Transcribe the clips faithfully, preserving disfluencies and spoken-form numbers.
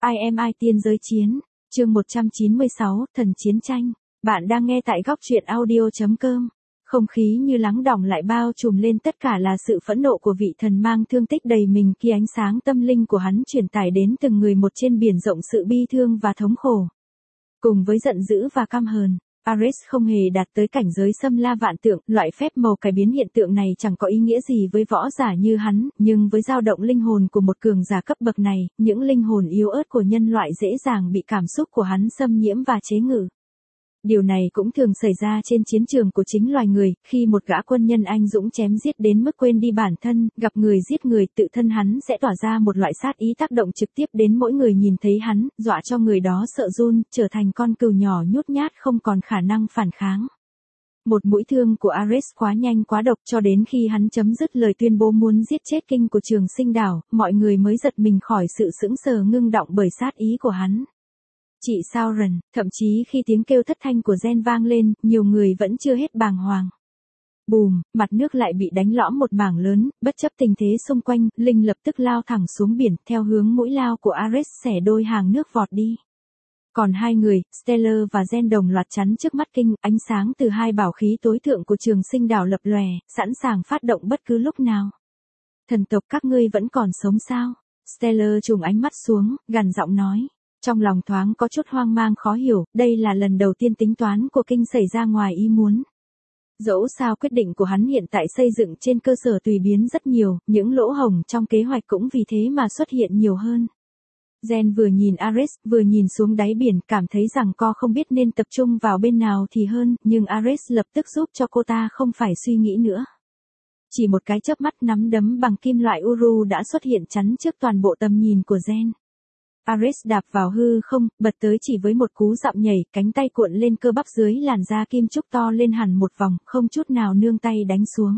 I am I tiên giới chiến, chương một trăm chín mươi sáu, thần chiến tranh. Bạn đang nghe tại góc truyện audio chấm com. Không khí như lắng đọng lại bao trùm lên, tất cả là sự phẫn nộ của vị thần mang thương tích đầy mình khi ánh sáng tâm linh của hắn truyền tải đến từng người một trên biển rộng sự bi thương và thống khổ. Cùng với giận dữ và căm hờn, Ares không hề đạt tới cảnh giới xâm la vạn tượng, loại phép màu cải biến hiện tượng này chẳng có ý nghĩa gì với võ giả như hắn, nhưng với dao động linh hồn của một cường giả cấp bậc này, những linh hồn yếu ớt của nhân loại dễ dàng bị cảm xúc của hắn xâm nhiễm và chế ngự. Điều này cũng thường xảy ra trên chiến trường của chính loài người, khi một gã quân nhân anh dũng chém giết đến mức quên đi bản thân, gặp người giết người, tự thân hắn sẽ tỏa ra một loại sát ý tác động trực tiếp đến mỗi người nhìn thấy hắn, dọa cho người đó sợ run, trở thành con cừu nhỏ nhút nhát không còn khả năng phản kháng. Một mũi thương của Ares quá nhanh quá độc, cho đến khi hắn chấm dứt lời tuyên bố muốn giết chết Kinh của Trường Sinh Đảo, mọi người mới giật mình khỏi sự sững sờ ngưng động bởi sát ý của hắn. Chị Sauron, thậm chí khi tiếng kêu thất thanh của Gen vang lên, nhiều người vẫn chưa hết bàng hoàng. Bùm, mặt nước lại bị đánh lõm một mảng lớn, bất chấp tình thế xung quanh, Linh lập tức lao thẳng xuống biển, theo hướng mũi lao của Ares xẻ đôi hàng nước vọt đi. Còn hai người, Stellar và Gen đồng loạt chắn trước mắt Kinh, ánh sáng từ hai bảo khí tối thượng của Trường Sinh Đảo lập lòe, sẵn sàng phát động bất cứ lúc nào. Thần tộc các ngươi vẫn còn sống sao? Stellar trùng ánh mắt xuống, gằn giọng nói. Trong lòng thoáng có chút hoang mang khó hiểu, đây là lần đầu tiên tính toán của Kinh xảy ra ngoài ý muốn. Dẫu sao quyết định của hắn hiện tại xây dựng trên cơ sở tùy biến rất nhiều, những lỗ hổng trong kế hoạch cũng vì thế mà xuất hiện nhiều hơn. Gen vừa nhìn Ares, vừa nhìn xuống đáy biển, cảm thấy rằng co không biết nên tập trung vào bên nào thì hơn, nhưng Ares lập tức giúp cho cô ta không phải suy nghĩ nữa. Chỉ một cái chớp mắt, nắm đấm bằng kim loại Uru đã xuất hiện chắn trước toàn bộ tầm nhìn của Gen. Ares đạp vào hư không, bật tới chỉ với một cú dặm nhảy, cánh tay cuộn lên cơ bắp dưới làn da kim trúc to lên hẳn một vòng, không chút nào nương tay đánh xuống.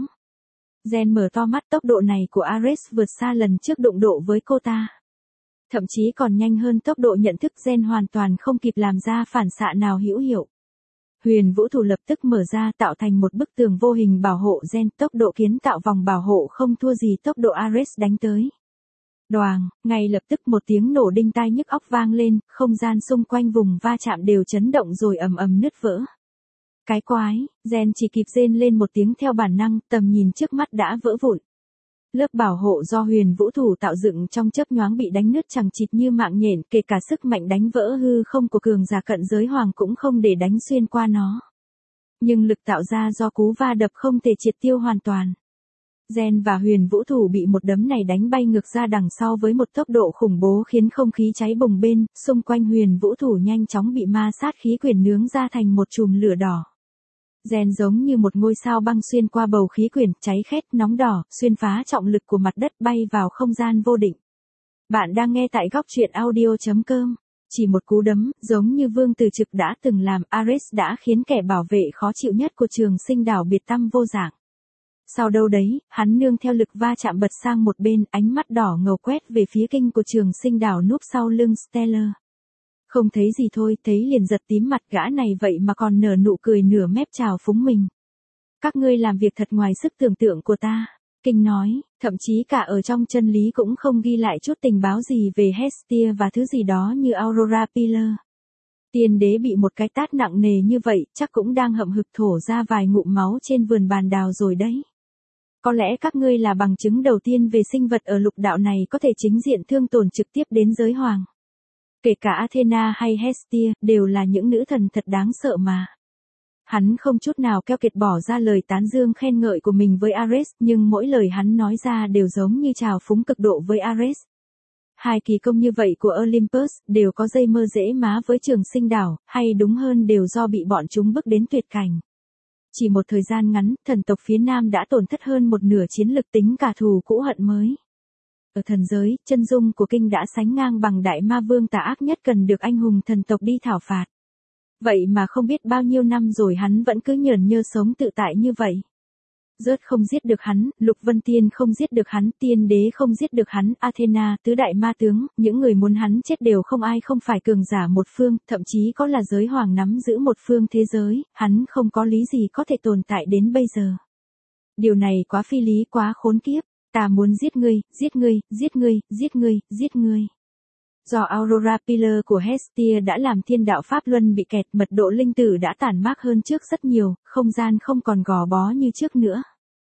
Gen mở to mắt, tốc độ này của Ares vượt xa lần trước đụng độ với cô ta. Thậm chí còn nhanh hơn tốc độ nhận thức, Gen hoàn toàn không kịp làm ra phản xạ nào hữu hiệu. Huyền vũ thủ lập tức mở ra, tạo thành một bức tường vô hình bảo hộ Gen, tốc độ kiến tạo vòng bảo hộ không thua gì tốc độ Ares đánh tới. Đoàng, ngay lập tức một tiếng nổ đinh tai nhức óc vang lên, không gian xung quanh vùng va chạm đều chấn động rồi ầm ầm nứt vỡ. Cái quái, Gen chỉ kịp rên lên một tiếng theo bản năng, tầm nhìn trước mắt đã vỡ vụn. Lớp bảo hộ do huyền vũ thủ tạo dựng trong chớp nhoáng bị đánh nứt chằng chịt như mạng nhện, kể cả sức mạnh đánh vỡ hư không của cường giả cận giới hoàng cũng không để đánh xuyên qua nó. Nhưng lực tạo ra do cú va đập không thể triệt tiêu hoàn toàn. Gen và huyền vũ thủ bị một đấm này đánh bay ngược ra đằng sau với một tốc độ khủng bố khiến không khí cháy bùng bên, xung quanh huyền vũ thủ nhanh chóng bị ma sát khí quyển nướng ra thành một chùm lửa đỏ. Gen giống như một ngôi sao băng xuyên qua bầu khí quyển, cháy khét, nóng đỏ, xuyên phá trọng lực của mặt đất bay vào không gian vô định. Bạn đang nghe tại góc truyện audio chấm com. Chỉ một cú đấm, giống như Vương Từ Trực đã từng làm, Ares đã khiến kẻ bảo vệ khó chịu nhất của Trường Sinh Đảo biệt tăm vô dạng. Sau đâu đấy, hắn nương theo lực va chạm bật sang một bên, ánh mắt đỏ ngầu quét về phía Kinh của Trường Sinh Đảo núp sau lưng Stellar. Không thấy gì thôi, thấy liền giật tím mặt, gã này vậy mà còn nở nụ cười nửa mép chào phúng mình. Các ngươi làm việc thật ngoài sức tưởng tượng của ta, Kinh nói, thậm chí cả ở trong chân lý cũng không ghi lại chút tình báo gì về Hestia và thứ gì đó như Aurora Pillar. Tiên đế bị một cái tát nặng nề như vậy, chắc cũng đang hậm hực thổ ra vài ngụm máu trên vườn bàn đào rồi đấy. Có lẽ các ngươi là bằng chứng đầu tiên về sinh vật ở lục đạo này có thể chính diện thương tổn trực tiếp đến giới hoàng. Kể cả Athena hay Hestia, đều là những nữ thần thật đáng sợ mà. Hắn không chút nào keo kiệt bỏ ra lời tán dương khen ngợi của mình với Ares, nhưng mỗi lời hắn nói ra đều giống như trào phúng cực độ với Ares. Hai kỳ công như vậy của Olympus đều có dây mơ dễ má với Trường Sinh Đảo, hay đúng hơn đều do bị bọn chúng bức đến tuyệt cảnh. Chỉ một thời gian ngắn, thần tộc phía Nam đã tổn thất hơn một nửa chiến lực tính cả thù cũ hận mới. Ở thần giới, chân dung của Kinh đã sánh ngang bằng đại ma vương tà ác nhất cần được anh hùng thần tộc đi thảo phạt. Vậy mà không biết bao nhiêu năm rồi hắn vẫn cứ nhởn nhơ sống tự tại như vậy. Rớt không giết được hắn, Lục Vân Tiên không giết được hắn, Tiên đế không giết được hắn, Athena, tứ đại ma tướng, những người muốn hắn chết đều không ai không phải cường giả một phương, thậm chí có là giới hoàng nắm giữ một phương thế giới, hắn không có lý gì có thể tồn tại đến bây giờ. Điều này quá phi lý, quá khốn kiếp, ta muốn giết ngươi, giết ngươi, giết ngươi, giết ngươi, giết ngươi. Do Aurora Pillar của Hestia đã làm thiên đạo Pháp Luân bị kẹt, mật độ linh tử đã tản mát hơn trước rất nhiều, không gian không còn gò bó như trước nữa.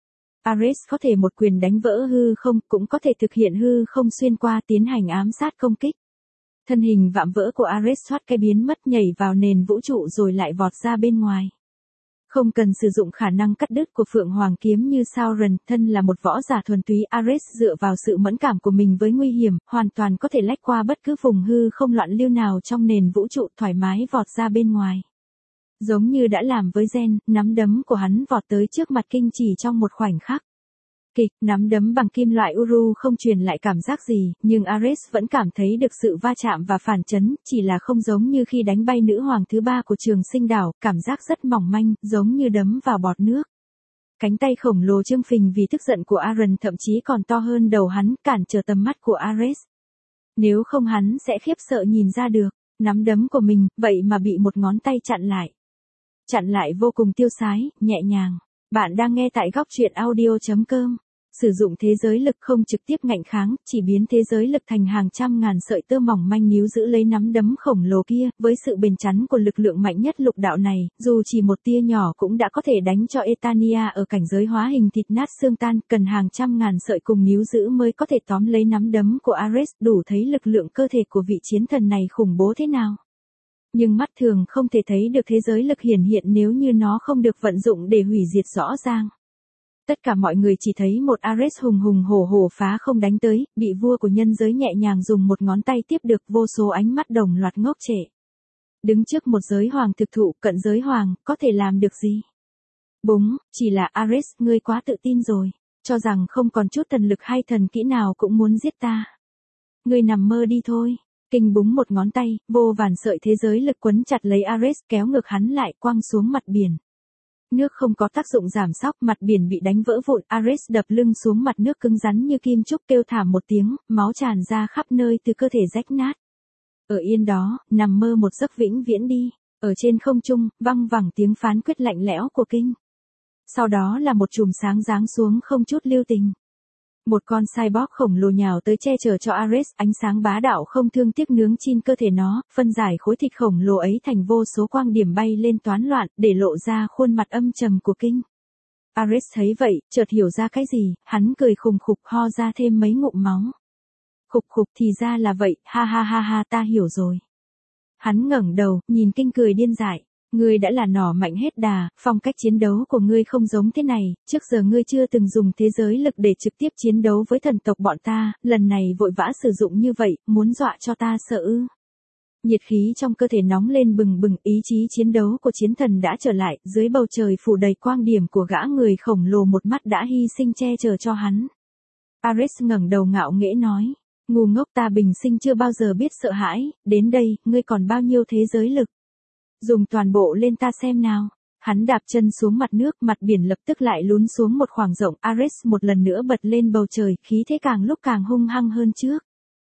Ares có thể một quyền đánh vỡ hư không, cũng có thể thực hiện hư không xuyên qua tiến hành ám sát công kích. Thân hình vạm vỡ của Ares thoát cái biến mất nhảy vào nền vũ trụ rồi lại vọt ra bên ngoài. Không cần sử dụng khả năng cắt đứt của Phượng Hoàng kiếm như Sauron, thân là một võ giả thuần túy, Ares dựa vào sự mẫn cảm của mình với nguy hiểm, hoàn toàn có thể lách qua bất cứ vùng hư không loạn lưu nào trong nền vũ trụ, thoải mái vọt ra bên ngoài. Giống như đã làm với Gen, nắm đấm của hắn vọt tới trước mặt Kinh chỉ trong một khoảnh khắc. Kịch, nắm đấm bằng kim loại Uru không truyền lại cảm giác gì, nhưng Ares vẫn cảm thấy được sự va chạm và phản chấn, chỉ là không giống như khi đánh bay nữ hoàng thứ ba của Trường Sinh đảo, cảm giác rất mỏng manh, giống như đấm vào bọt nước. Cánh tay khổng lồ trương phình vì tức giận của Aaron thậm chí còn to hơn đầu hắn, cản trở tầm mắt của Ares. Nếu không hắn sẽ khiếp sợ nhìn ra được, nắm đấm của mình, vậy mà bị một ngón tay chặn lại. Chặn lại vô cùng tiêu sái, nhẹ nhàng. Bạn đang nghe tại góc truyện audio chấm com. Sử dụng thế giới lực không trực tiếp ngạnh kháng, chỉ biến thế giới lực thành hàng trăm ngàn sợi tơ mỏng manh níu giữ lấy nắm đấm khổng lồ kia, với sự bền chắn của lực lượng mạnh nhất lục đạo này, dù chỉ một tia nhỏ cũng đã có thể đánh cho Eternia ở cảnh giới hóa hình thịt nát xương tan, cần hàng trăm ngàn sợi cùng níu giữ mới có thể tóm lấy nắm đấm của Ares, đủ thấy lực lượng cơ thể của vị chiến thần này khủng bố thế nào. Nhưng mắt thường không thể thấy được thế giới lực hiển hiện nếu như nó không được vận dụng để hủy diệt rõ ràng. Tất cả mọi người chỉ thấy một Ares hùng hùng hổ hổ phá không đánh tới, bị vua của nhân giới nhẹ nhàng dùng một ngón tay tiếp được, vô số ánh mắt đồng loạt ngốc trệ. Đứng trước một giới hoàng thực thụ, cận giới hoàng, có thể làm được gì? Búng, chỉ là Ares, ngươi quá tự tin rồi, cho rằng không còn chút thần lực hay thần kỹ nào cũng muốn giết ta. Ngươi nằm mơ đi thôi. Kinh búng một ngón tay, vô vàn sợi thế giới lực quấn chặt lấy Ares, kéo ngược hắn lại, quăng xuống mặt biển. Nước không có tác dụng giảm sóc, mặt biển bị đánh vỡ vụn, Ares đập lưng xuống mặt nước cứng rắn như kim trúc, kêu thảm một tiếng, máu tràn ra khắp nơi từ cơ thể rách nát. Ở yên đó, nằm mơ một giấc vĩnh viễn đi. Ở trên không trung, văng vẳng tiếng phán quyết lạnh lẽo của Kinh. Sau đó là một chùm sáng giáng xuống không chút lưu tình. Một con cyborg khổng lồ nhào tới che chở cho Ares, ánh sáng bá đạo không thương tiếc nướng chin cơ thể nó, phân giải khối thịt khổng lồ ấy thành vô số quang điểm bay lên toán loạn, để lộ ra khuôn mặt âm trầm của Kinh. Ares thấy vậy, chợt hiểu ra cái gì, hắn cười khùng khục, ho ra thêm mấy ngụm máu. Khục khục, thì ra là vậy, ha ha ha ha, ta hiểu rồi. Hắn ngẩng đầu, nhìn Kinh cười điên dại. Ngươi đã là nỏ mạnh hết đà, phong cách chiến đấu của ngươi không giống thế này, trước giờ ngươi chưa từng dùng thế giới lực để trực tiếp chiến đấu với thần tộc bọn ta, lần này vội vã sử dụng như vậy, muốn dọa cho ta sợ ư. Nhiệt khí trong cơ thể nóng lên bừng bừng, ý chí chiến đấu của chiến thần đã trở lại, dưới bầu trời phủ đầy quang điểm của gã người khổng lồ một mắt đã hy sinh che chở cho hắn. Ares ngẩng đầu ngạo nghễ nói, ngu ngốc, ta bình sinh chưa bao giờ biết sợ hãi, đến đây, ngươi còn bao nhiêu thế giới lực? Dùng toàn bộ lên ta xem nào. Hắn đạp chân xuống mặt nước, mặt biển lập tức lại lún xuống một khoảng rộng, Ares một lần nữa bật lên bầu trời, khí thế càng lúc càng hung hăng hơn trước.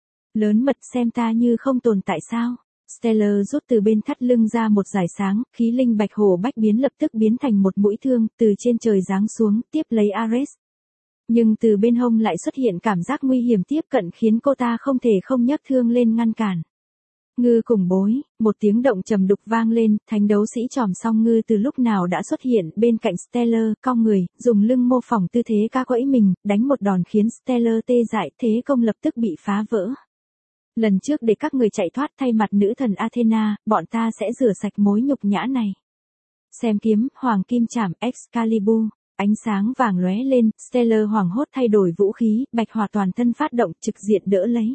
Lớn mật, xem ta như không tồn tại sao? Stellar rút từ bên thắt lưng ra một dải sáng, khí linh bạch hổ bách biến lập tức biến thành một mũi thương, từ trên trời giáng xuống, tiếp lấy Ares. Nhưng từ bên hông lại xuất hiện cảm giác nguy hiểm tiếp cận khiến cô ta không thể không nhấc thương lên ngăn cản. Ngư cùng bối, một tiếng động trầm đục vang lên, thánh đấu sĩ Tròm Song Ngư từ lúc nào đã xuất hiện bên cạnh Stellar, cong người, dùng lưng mô phỏng tư thế ca quẫy mình, đánh một đòn khiến Stellar tê dại, thế công lập tức bị phá vỡ. Lần trước để các người chạy thoát thay mặt nữ thần Athena, bọn ta sẽ rửa sạch mối nhục nhã này. Xem kiếm, hoàng kim chảm, Excalibur, ánh sáng vàng lóe lên, Stellar hoảng hốt thay đổi vũ khí, bạch hỏa toàn thân phát động, trực diện đỡ lấy.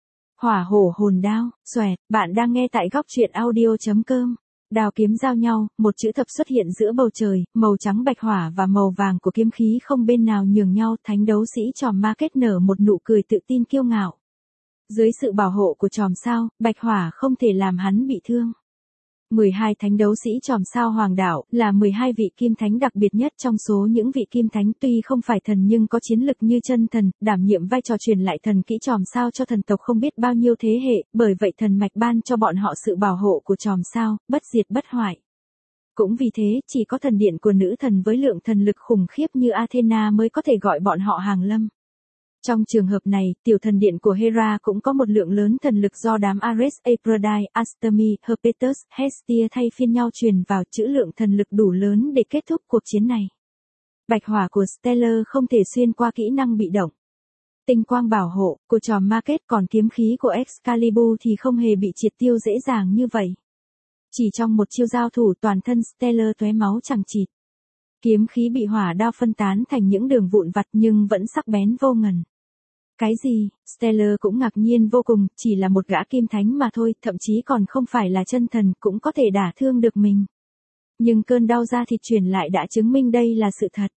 Hỏa hổ hồn đao, xoẹt, bạn đang nghe tại góc truyện audio chấm com. Đao kiếm giao nhau, một chữ thập xuất hiện giữa bầu trời, màu trắng bạch hỏa và màu vàng của kiếm khí không bên nào nhường nhau, thánh đấu sĩ Tròm Ma kết nở một nụ cười tự tin kiêu ngạo. Dưới sự bảo hộ của Tròm Sao, bạch hỏa không thể làm hắn bị thương. mười hai thánh đấu sĩ Tròm Sao Hoàng Đạo là mười hai vị kim thánh đặc biệt nhất trong số những vị kim thánh, tuy không phải thần nhưng có chiến lực như chân thần, đảm nhiệm vai trò truyền lại thần kỹ Tròm Sao cho thần tộc không biết bao nhiêu thế hệ, bởi vậy thần mạch ban cho bọn họ sự bảo hộ của Tròm Sao, bất diệt bất hoại. Cũng vì thế, chỉ có thần điện của nữ thần với lượng thần lực khủng khiếp như Athena mới có thể gọi bọn họ hàng lâm. Trong trường hợp này, tiểu thần điện của Hera cũng có một lượng lớn thần lực do đám Ares, Aphrodite, Astemi, Hephaestus, Hestia thay phiên nhau truyền vào, trữ lượng thần lực đủ lớn để kết thúc cuộc chiến này. Bạch hỏa của Stellar không thể xuyên qua kỹ năng bị động. Tinh quang bảo hộ của tròm Market, còn kiếm khí của Excalibur thì không hề bị triệt tiêu dễ dàng như vậy. Chỉ trong một chiêu giao thủ, toàn thân Stellar tóe máu chằng chịt. Kiếm khí bị hỏa đao phân tán thành những đường vụn vặt nhưng vẫn sắc bén vô ngần. Cái gì? Stellar cũng ngạc nhiên vô cùng, chỉ là một gã kim thánh mà thôi, thậm chí còn không phải là chân thần, cũng có thể đả thương được mình. Nhưng cơn đau da thịt truyền lại đã chứng minh đây là sự thật.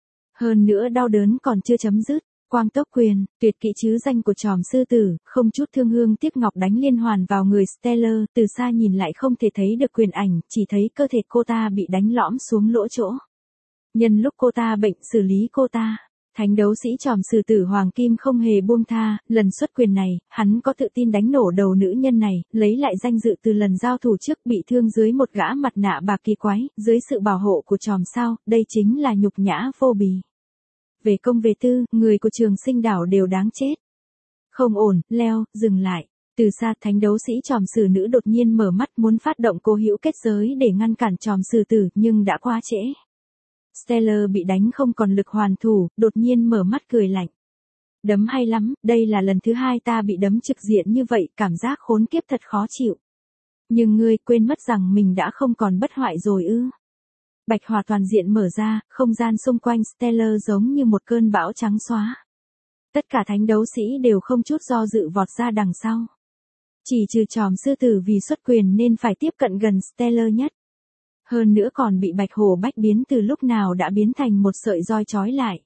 Hơn nữa đau đớn còn chưa chấm dứt. Quang tốc quyền, tuyệt kỹ chứ danh của tròm sư tử, không chút thương hương tiếc ngọc đánh liên hoàn vào người Stellar, từ xa nhìn lại không thể thấy được quyền ảnh, chỉ thấy cơ thể cô ta bị đánh lõm xuống lỗ chỗ. Nhân lúc cô ta bệnh, xử lý cô ta. Thánh đấu sĩ tròm sư tử Hoàng Kim không hề buông tha, lần xuất quyền này, hắn có tự tin đánh nổ đầu nữ nhân này, lấy lại danh dự từ lần giao thủ trước bị thương dưới một gã mặt nạ bạc kỳ quái, dưới sự bảo hộ của tròm sao, đây chính là nhục nhã vô bì. Về công về tư, người của Trường Sinh đảo đều đáng chết. Không ổn, Leo, dừng lại. Từ xa, thánh đấu sĩ tròm sử nữ đột nhiên mở mắt muốn phát động cố hữu kết giới để ngăn cản tròm sử tử, nhưng đã quá trễ. Stellar bị đánh không còn lực hoàn thủ, đột nhiên mở mắt cười lạnh. Đấm hay lắm, đây là lần thứ hai ta bị đấm trực diện như vậy, cảm giác khốn kiếp thật khó chịu. Nhưng ngươi quên mất rằng mình đã không còn bất hoại rồi ư. Bạch hỏa toàn diện mở ra, không gian xung quanh Stellar giống như một cơn bão trắng xóa. Tất cả thánh đấu sĩ đều không chút do dự vọt ra đằng sau. Chỉ trừ tròm sư tử vì xuất quyền nên phải tiếp cận gần Stellar nhất. Hơn nữa còn bị bạch hổ bách biến từ lúc nào đã biến thành một sợi roi trói lại.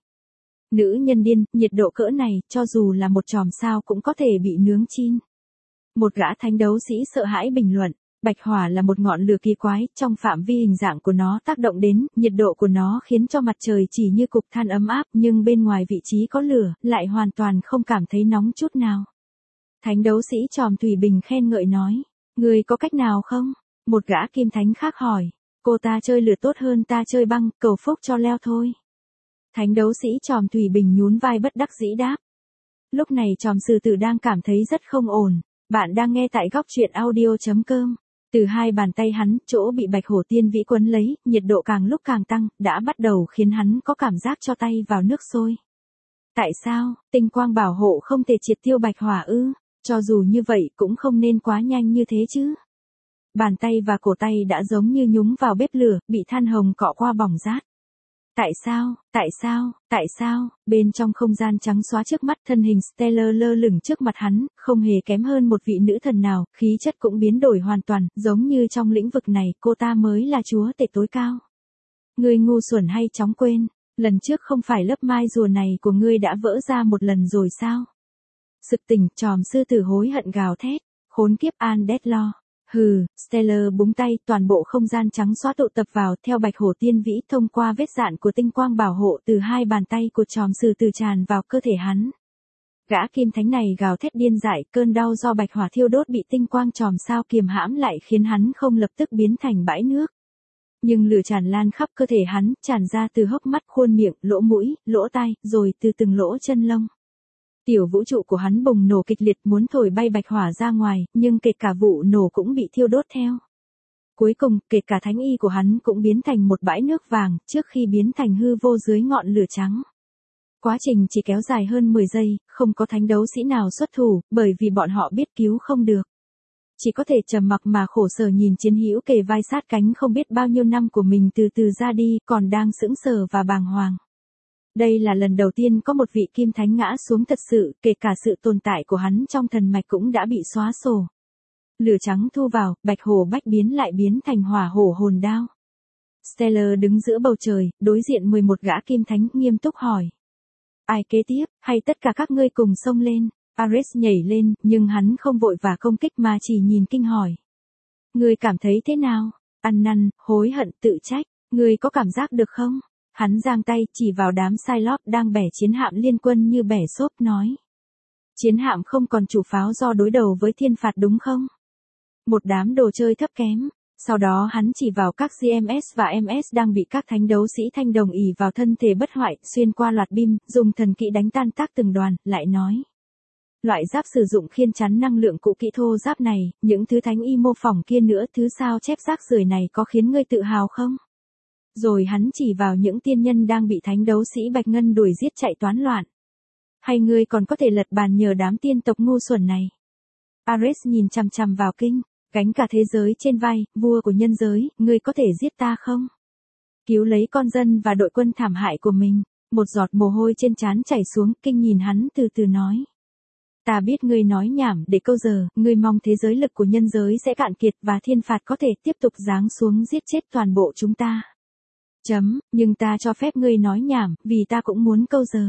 Nữ nhân điên, nhiệt độ cỡ này, cho dù là một chòm sao cũng có thể bị nướng chin. Một gã thánh đấu sĩ sợ hãi bình luận. Bạch hỏa là một ngọn lửa kỳ quái, trong phạm vi hình dạng của nó tác động đến, nhiệt độ của nó khiến cho mặt trời chỉ như cục than ấm áp, nhưng bên ngoài vị trí có lửa, lại hoàn toàn không cảm thấy nóng chút nào. Thánh đấu sĩ tròm thủy bình khen ngợi nói, người có cách nào không? Một gã kim thánh khác hỏi, cô ta chơi lửa tốt hơn ta chơi băng, cầu phúc cho Leo thôi. Thánh đấu sĩ tròm thủy bình nhún vai bất đắc dĩ đáp. Lúc này tròm sư tử đang cảm thấy rất không ổn. Bạn đang nghe tại góc truyện audio chấm com. Từ hai bàn tay hắn, chỗ bị bạch hổ tiên vĩ quấn lấy, nhiệt độ càng lúc càng tăng, đã bắt đầu khiến hắn có cảm giác cho tay vào nước sôi. Tại sao, tinh quang bảo hộ không thể triệt tiêu bạch hỏa ư? Cho dù như vậy cũng không nên quá nhanh như thế chứ. Bàn tay và cổ tay đã giống như nhúng vào bếp lửa, bị than hồng cọ qua bỏng rát. Tại sao, tại sao, tại sao, bên trong không gian trắng xóa trước mắt thân hình Stellar lơ lửng trước mặt hắn, không hề kém hơn một vị nữ thần nào, khí chất cũng biến đổi hoàn toàn, giống như trong lĩnh vực này cô ta mới là chúa tể tối cao. Ngươi ngu xuẩn hay chóng quên, lần trước không phải lớp mai rùa này của ngươi đã vỡ ra một lần rồi sao? Sực tỉnh, tròm sư tử hối hận gào thét, khốn kiếp Undead lo. Hừ, Stellar búng tay, toàn bộ không gian trắng xóa tụ tập vào, theo bạch hổ tiên vĩ thông qua vết dạn của tinh quang bảo hộ từ hai bàn tay của tròm sư tử tràn vào cơ thể hắn. Gã kim thánh này gào thét điên dại, cơn đau do bạch hỏa thiêu đốt bị tinh quang tròm sao kiềm hãm lại khiến hắn không lập tức biến thành bãi nước. Nhưng lửa tràn lan khắp cơ thể hắn, tràn ra từ hốc mắt, khuôn miệng, lỗ mũi, lỗ tai, rồi từ từng lỗ chân lông. Tiểu vũ trụ của hắn bùng nổ kịch liệt muốn thổi bay bạch hỏa ra ngoài, nhưng kể cả vụ nổ cũng bị thiêu đốt theo. Cuối cùng, kể cả thánh y của hắn cũng biến thành một bãi nước vàng, trước khi biến thành hư vô dưới ngọn lửa trắng. Quá trình chỉ kéo dài hơn mười giây, không có thánh đấu sĩ nào xuất thủ, bởi vì bọn họ biết cứu không được. Chỉ có thể trầm mặc mà khổ sở nhìn chiến hữu kề vai sát cánh không biết bao nhiêu năm của mình từ từ ra đi, còn đang sững sờ và bàng hoàng. Đây là lần đầu tiên có một vị kim thánh ngã xuống thật sự, kể cả sự tồn tại của hắn trong thần mạch cũng đã bị xóa sổ. Lửa trắng thu vào, bạch hổ bách biến lại biến thành hỏa hổ hồn đao. Stellar đứng giữa bầu trời, đối diện mười một gã kim thánh, nghiêm túc hỏi. Ai kế tiếp, hay tất cả các ngươi cùng xông lên? Ares nhảy lên, nhưng hắn không vội và công kích mà chỉ nhìn kinh hỏi. Ngươi cảm thấy thế nào? Ăn năn, hối hận, tự trách, ngươi có cảm giác được không? Hắn giang tay chỉ vào đám Cyclops đang bẻ chiến hạm liên quân như bẻ xốp nói. Chiến hạm không còn chủ pháo do đối đầu với thiên phạt đúng không? Một đám đồ chơi thấp kém. Sau đó hắn chỉ vào các giê em ét và em ét đang bị các thánh đấu sĩ thanh đồng ỷ vào thân thể bất hoại, xuyên qua loạt bim, dùng thần kỹ đánh tan tác từng đoàn, lại nói. Loại giáp sử dụng khiên chắn năng lượng cũ kỹ thô giáp này, những thứ thánh y mô phỏng kia nữa, thứ sao chép rác rưởi này có khiến ngươi tự hào không? Rồi hắn chỉ vào những tiên nhân đang bị thánh đấu sĩ Bạch Ngân đuổi giết chạy toán loạn. Hay ngươi còn có thể lật bàn nhờ đám tiên tộc ngu xuẩn này? Ares nhìn chằm chằm vào Kinh, gánh cả thế giới trên vai, vua của nhân giới, ngươi có thể giết ta không? Cứu lấy con dân và đội quân thảm hại của mình. Một giọt mồ hôi trên trán chảy xuống, Kinh nhìn hắn từ từ nói. Ta biết ngươi nói nhảm để câu giờ, ngươi mong thế giới lực của nhân giới sẽ cạn kiệt và thiên phạt có thể tiếp tục giáng xuống giết chết toàn bộ chúng ta. Chấm, nhưng ta cho phép ngươi nói nhảm, vì ta cũng muốn câu giờ.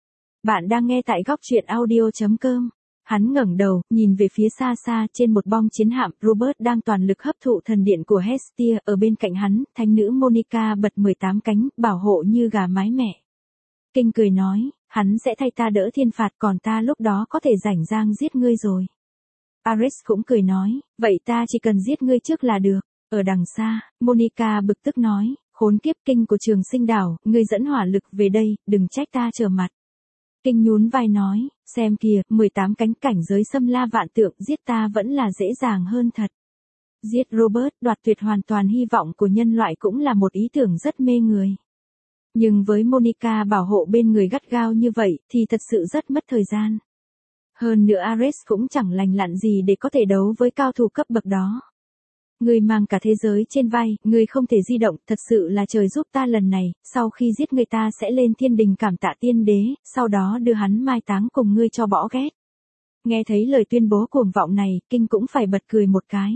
Bạn đang nghe tại góc truyện audio.com. Hắn ngẩng đầu, nhìn về phía xa xa trên một bong chiến hạm, Robert đang toàn lực hấp thụ thần điện của Hestia, ở bên cạnh hắn, thánh nữ Monica bật mười tám cánh, bảo hộ như gà mái mẹ. Kinh cười nói, hắn sẽ thay ta đỡ thiên phạt, còn ta lúc đó có thể rảnh rang giết ngươi rồi. Ares cũng cười nói, vậy ta chỉ cần giết ngươi trước là được. Ở đằng xa, Monica bực tức nói, khốn kiếp Kinh của Trường Sinh Đảo, ngươi dẫn hỏa lực về đây, đừng trách ta trở mặt. Kinh nhún vai nói, xem kìa, mười tám cánh cảnh giới xâm la vạn tượng, giết ta vẫn là dễ dàng hơn thật. Giết Robert, đoạt tuyệt hoàn toàn hy vọng của nhân loại cũng là một ý tưởng rất mê người. Nhưng với Monica bảo hộ bên người gắt gao như vậy, thì thật sự rất mất thời gian. Hơn nữa Ares cũng chẳng lành lặn gì để có thể đấu với cao thủ cấp bậc đó. Ngươi mang cả thế giới trên vai, ngươi không thể di động, thật sự là trời giúp ta lần này, sau khi giết người ta sẽ lên thiên đình cảm tạ tiên đế, sau đó đưa hắn mai táng cùng ngươi cho bỏ ghét. Nghe thấy lời tuyên bố cuồng vọng này, Kinh cũng phải bật cười một cái.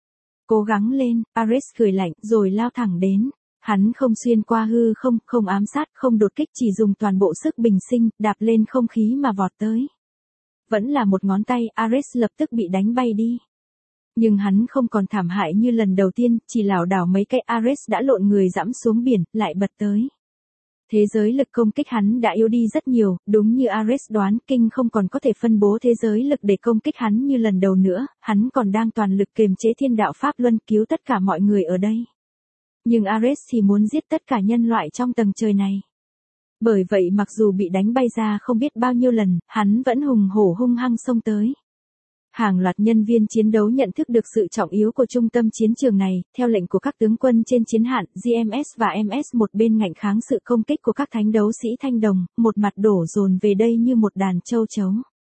Cố gắng lên, Ares cười lạnh, rồi lao thẳng đến. Hắn không xuyên qua hư không, không ám sát, không đột kích, chỉ dùng toàn bộ sức bình sinh, đạp lên không khí mà vọt tới. Vẫn là một ngón tay, Ares lập tức bị đánh bay đi. Nhưng hắn không còn thảm hại như lần đầu tiên, chỉ lảo đảo mấy cái, Ares đã lộn người dẫm xuống biển, lại bật tới. Thế giới lực công kích hắn đã yếu đi rất nhiều, đúng như Ares đoán, Kinh không còn có thể phân bố thế giới lực để công kích hắn như lần đầu nữa, hắn còn đang toàn lực kiềm chế thiên đạo pháp luân, cứu tất cả mọi người ở đây. Nhưng Ares thì muốn giết tất cả nhân loại trong tầng trời này. Bởi vậy mặc dù bị đánh bay ra không biết bao nhiêu lần, hắn vẫn hùng hổ hung hăng xông tới. Hàng loạt nhân viên chiến đấu nhận thức được sự trọng yếu của trung tâm chiến trường này, theo lệnh của các tướng quân trên chiến hạm, giê em ét và em ét một bên ngạnh kháng sự công kích của các thánh đấu sĩ thanh đồng, một mặt đổ dồn về đây như một đàn châu chấu.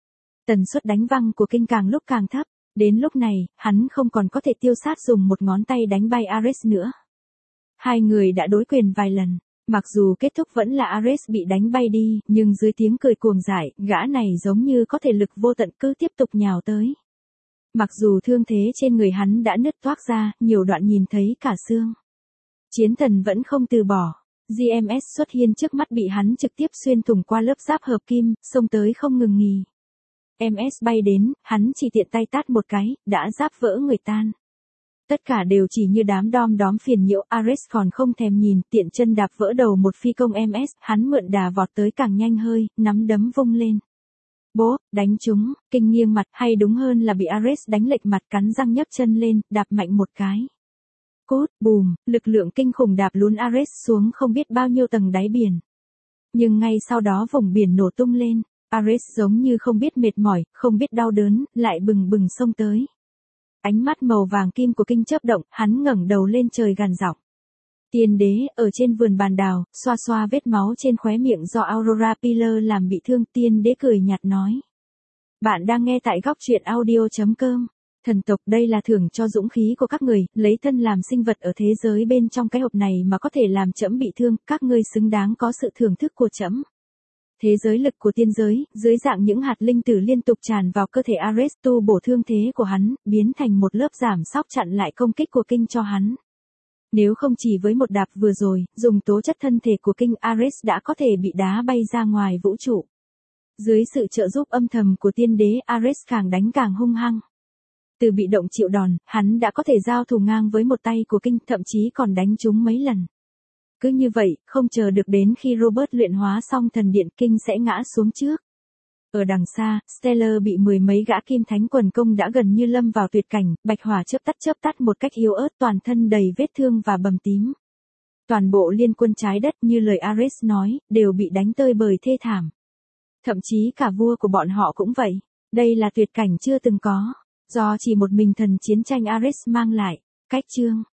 Tần suất đánh văng của Kinh càng lúc càng thấp, đến lúc này, hắn không còn có thể tiêu sát dùng một ngón tay đánh bay Ares nữa. Hai người đã đối quyền vài lần, mặc dù kết thúc vẫn là Ares bị đánh bay đi, nhưng dưới tiếng cười cuồng dại, gã này giống như có thể lực vô tận cứ tiếp tục nhào tới. Mặc dù thương thế trên người hắn đã nứt toác ra, nhiều đoạn nhìn thấy cả xương. Chiến thần vẫn không từ bỏ. giê em ét xuất hiện trước mắt bị hắn trực tiếp xuyên thủng qua lớp giáp hợp kim, xông tới không ngừng nghỉ. em ét bay đến, hắn chỉ tiện tay tát một cái, đã giáp vỡ người tan. Tất cả đều chỉ như đám đom đóm phiền nhiễu, Ares còn không thèm nhìn, tiện chân đạp vỡ đầu một phi công em ét, hắn mượn đà vọt tới càng nhanh hơi, nắm đấm vung lên. Bố, đánh chúng, Kinh nghiêng mặt, hay đúng hơn là bị Ares đánh lệch mặt, cắn răng nhấc chân lên, đạp mạnh một cái. Cốt, bùm, lực lượng kinh khủng đạp lún Ares xuống không biết bao nhiêu tầng đáy biển. Nhưng ngay sau đó vùng biển nổ tung lên, Ares giống như không biết mệt mỏi, không biết đau đớn, lại bừng bừng xông tới. Ánh mắt màu vàng kim của Kinh chớp động, hắn ngẩng đầu lên trời gằn giọng. Tiên đế, ở trên vườn bàn đào, xoa xoa vết máu trên khóe miệng do Aurora Pillar làm bị thương, tiên đế cười nhạt nói. Bạn đang nghe tại góc truyện audio.com. Thần tộc, đây là thưởng cho dũng khí của các người, lấy thân làm sinh vật ở thế giới bên trong cái hộp này mà có thể làm trẫm bị thương, các ngươi xứng đáng có sự thưởng thức của trẫm. Thế giới lực của tiên giới, dưới dạng những hạt linh tử liên tục tràn vào cơ thể Ares, tu bổ thương thế của hắn, biến thành một lớp giảm sóc chặn lại công kích của Kinh cho hắn. Nếu không chỉ với một đạp vừa rồi, dùng tố chất thân thể của Kinh, Ares đã có thể bị đá bay ra ngoài vũ trụ. Dưới sự trợ giúp âm thầm của tiên đế, Ares càng đánh càng hung hăng. Từ bị động chịu đòn, hắn đã có thể giao thủ ngang với một tay của Kinh, thậm chí còn đánh trúng mấy lần. Cứ như vậy, không chờ được đến khi Robert luyện hóa xong thần điện, Kinh sẽ ngã xuống trước. Ở đằng xa, Stellar bị mười mấy gã kim thánh quần công đã gần như lâm vào tuyệt cảnh, bạch hỏa chớp tắt chớp tắt một cách yếu ớt, toàn thân đầy vết thương và bầm tím. Toàn bộ liên quân trái đất như lời Ares nói, đều bị đánh tơi bời thê thảm. Thậm chí cả vua của bọn họ cũng vậy. Đây là tuyệt cảnh chưa từng có, do chỉ một mình thần chiến tranh Ares mang lại. Cách chương